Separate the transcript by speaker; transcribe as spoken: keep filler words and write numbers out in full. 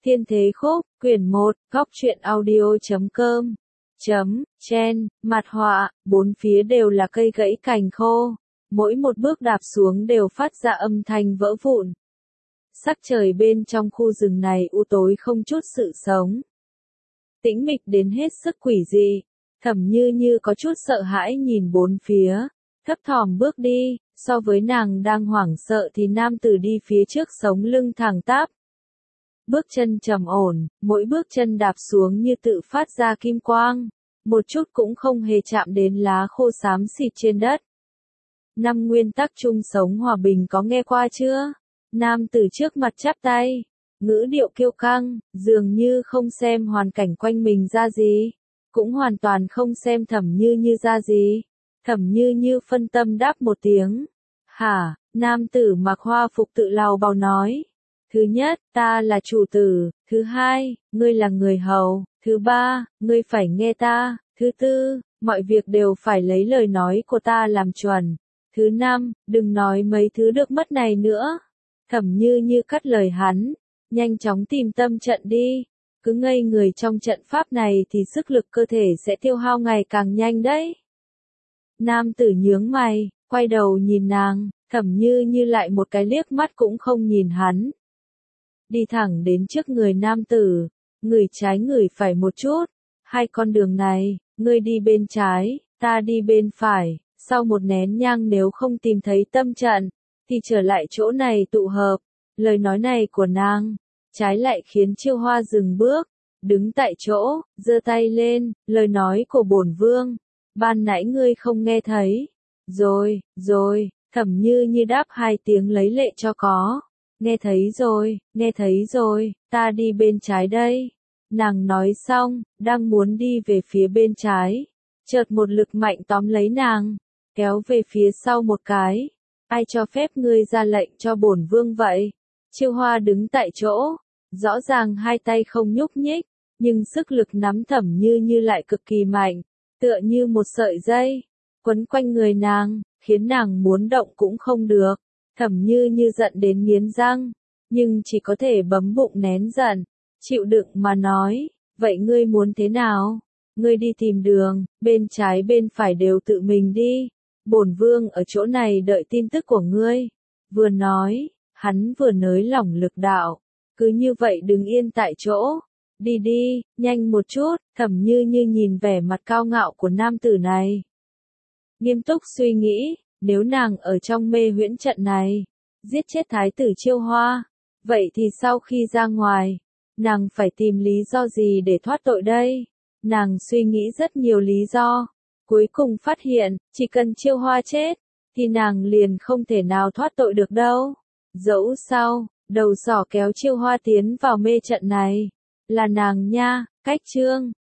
Speaker 1: Thiên Thế Khúc, quyển một, góc truyện audio chấm com, chấm, chen, mặt họa, bốn phía đều là cây gãy cành khô, mỗi một bước đạp xuống đều phát ra âm thanh vỡ vụn. Sắc trời bên trong khu rừng này u tối không chút sự sống. Tĩnh mịch đến hết sức quỷ dị, Thẩm Như Như có chút sợ hãi nhìn bốn phía, thấp thỏm bước đi, so với nàng đang hoảng sợ thì nam tử đi phía trước sống lưng thẳng tắp. Bước chân trầm ổn, mỗi bước chân đạp xuống như tự phát ra kim quang, một chút cũng không hề chạm đến lá khô xám xịt trên đất. Năm nguyên tắc chung sống hòa bình có nghe qua chưa? Nam tử trước mặt chắp tay, ngữ điệu kiêu căng, dường như không xem hoàn cảnh quanh mình ra gì, cũng hoàn toàn không xem Thẩm Như Như ra gì. Thẩm Như Như phân tâm đáp một tiếng. Hả? Nam tử mặc hoa phục tự lào bào nói. Thứ nhất, ta là chủ tử. Thứ hai, ngươi là người hầu. Thứ ba, ngươi phải nghe ta. Thứ tư, mọi việc đều phải lấy lời nói của ta làm chuẩn. Thứ năm, đừng nói mấy thứ được mất này nữa. Thẩm Như Như cắt lời hắn, nhanh chóng tìm tâm trận đi. Cứ ngây người trong trận pháp này thì sức lực cơ thể sẽ tiêu hao ngày càng nhanh đấy. Nam tử nhướng mày, quay đầu nhìn nàng, Thẩm Như Như lại một cái liếc mắt cũng không nhìn hắn. Đi thẳng đến trước người nam tử, người trái người phải một chút, hai con đường này, ngươi đi bên trái, ta đi bên phải, sau một nén nhang nếu không tìm thấy tâm trận, thì trở lại chỗ này tụ hợp. Lời nói này của nàng, trái lại khiến Chiêu Hoa dừng bước, đứng tại chỗ, giơ tay lên, lời nói của bổn vương, ban nãy ngươi không nghe thấy. Rồi, rồi, Thẩm Như Như đáp hai tiếng lấy lệ cho có. Nghe thấy rồi, nghe thấy rồi, ta đi bên trái đây. Nàng nói xong, đang muốn đi về phía bên trái. Chợt một lực mạnh tóm lấy nàng, kéo về phía sau một cái. Ai cho phép ngươi ra lệnh cho bổn vương vậy? Chiêu Hoa đứng tại chỗ, rõ ràng hai tay không nhúc nhích, nhưng sức lực nắm Thẩm Như Như lại cực kỳ mạnh, tựa như một sợi dây, quấn quanh người nàng, khiến nàng muốn động cũng không được. Thẩm Như Như giận đến nghiến răng, nhưng chỉ có thể bấm bụng nén giận, chịu đựng mà nói, vậy ngươi muốn thế nào? Ngươi đi tìm đường, bên trái bên phải đều tự mình đi, bổn vương ở chỗ này đợi tin tức của ngươi. Vừa nói, hắn vừa nới lỏng lực đạo, cứ như vậy đứng yên tại chỗ, đi đi, nhanh một chút. Thẩm Như Như nhìn vẻ mặt cao ngạo của nam tử này, nghiêm túc suy nghĩ, nếu nàng ở trong mê huyễn trận này, giết chết thái tử Chiêu Hoa, vậy thì sau khi ra ngoài, nàng phải tìm lý do gì để thoát tội đây? Nàng suy nghĩ rất nhiều lý do, cuối cùng phát hiện, chỉ cần Chiêu Hoa chết, thì nàng liền không thể nào thoát tội được đâu. Dẫu sao, đầu sỏ kéo Chiêu Hoa tiến vào mê trận này, là nàng nha. Cách chương